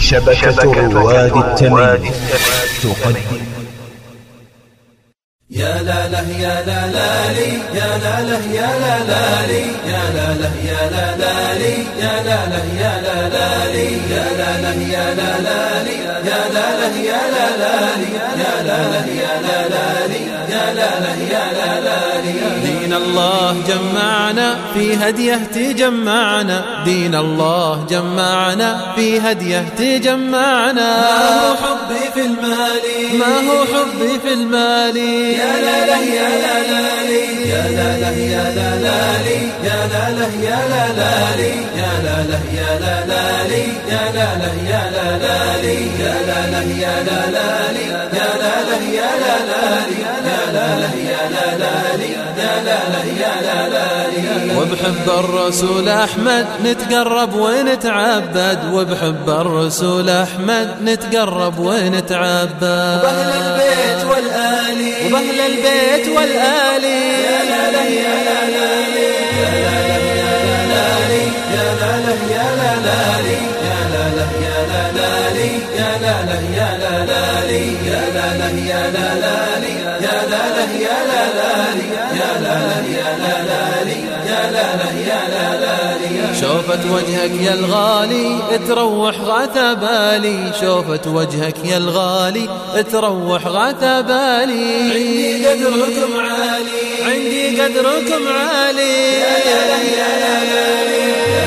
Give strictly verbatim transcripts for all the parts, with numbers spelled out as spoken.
شبكة رواد التمييز تقدم يا لا له يا لا لا لي يا لا له يا لا لا لي يا لا له يا لا لا لي يا لا له يا لا لا لي يا لا له يا لا لا لي يا لا له يا لا لا لي يا لا له يا لا لا لي يا لا له يا لا لا لي دين الله جمعنا في هديه تجمعنا دين الله جمعنا في هديه تجمعنا ما هو حبي في المال ما هو حبي في المال يا لا له يا لا لا لي يا لا له يا لا لا لي يا لا له يا لا لا لي يا لا له يا لا لا لي يا لا له يا لا لا لي يا لا له يا لا لا لي يا لا له يا لا لا لي يا لا له يا لا لا لي يا لا له يا لا لا لي وبحب الرسول أحمد نتقرب ونتعبد وبحب الرسول أحمد نتقرب ونتعبد وبأهل البيت والآلي وبأهل البيت والآلي يا لا له يا لا لا لي يا لا له يا لا لا لي يا لا له يا لا لا لي يا لا له يا لا لا لي يا لا له يا لا لا لي يا لا له يا لا لا لي يا لا له يا لا لا لي يا لا له يا لا لا لي يا لا له يا لا لا لي شوفت وجهك يا الغالي تروح غثى بالي شوفت وجهك يا الغالي تروح غثى بالي عندي قدركم عالي عندي قدركم عالي يا لا له يا لا لا لي يا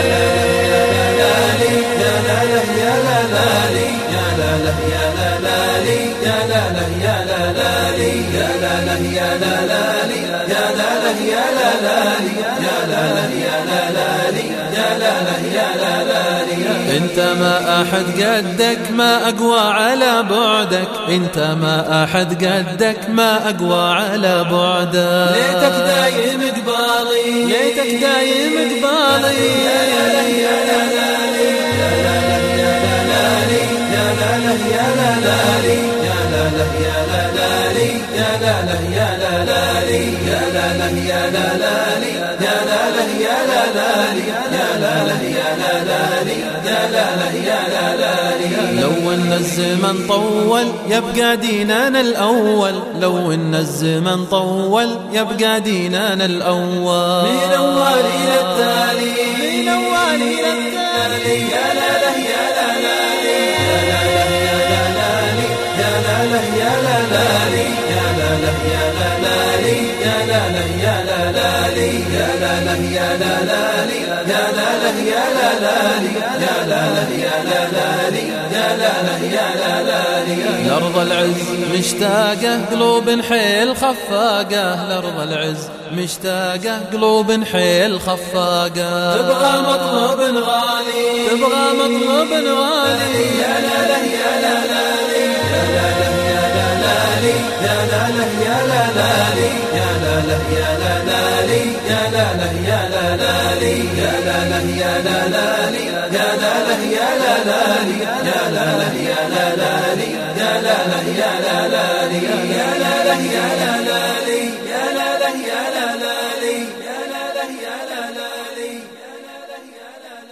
لا له يا لا لا لي يا لا له يا لا لا لي يا لا له يا لا لا لي يا لا له يا لا لا لي يا لا له يا لا لا لي يا لا له يا لا لا لي يا لا له يا لا لا لي انت ما احد قدك ما اقوى على بعدك انت ما احد قدك ما اقوى على بعدك ليتك دايم قبالي ليتك دايم قبالي يا لا يا لا لا لي يا لا يا لا لا لي يا لا يا لا لا لي يا لا يا لا لا لي يا لا يا لا لا لي يا لا يا لا لا لي يا لا يا لا لا لي يا لا يا لا لا لي يا لا يا لا لا لي لو ان الزمن طول يبقى ديننا الاول لو ان الزمن طول يبقى ديننا الاول من اول الى التالي من اول الى التالي يا لا يا لا لا لي يا لا يا لا لا لي يا لا يا لا لا لي يا لا يا لا لا لي يا لا يا لا لا لي يا لا يا لا لا لي يا لا يا لا لا لي يا لا يا لا لا لي يا لا يا لا لا لي لأرض العز مشتاقة قلوب حيل خفاقة لأرض العز مشتاقة قلوب حيل خفاقة تبغى مطلب غالي تبغى مطلب غالي يا لا يا لا لا لي يا لا يا لا لا لي يا لا يا لا لا لي يا لا يا لا لا لي يا لا يا لا لا لي يا لا يا لا لا لي يا لا يا لا لا لي يا لا يا لا لا لي يا لا يا لا لا لي يا لا يا لا لا لي يا لا يا لا لا لي يا لا يا لا لا لي يا لا يا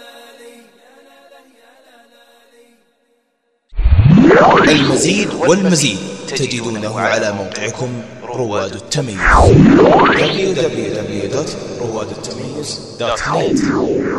لا لا لي. المزيد والمزيد تجدونه على موقعكم رواد التمييز دبليو دبليو دبليو دوت رواد التمييز دوت نت.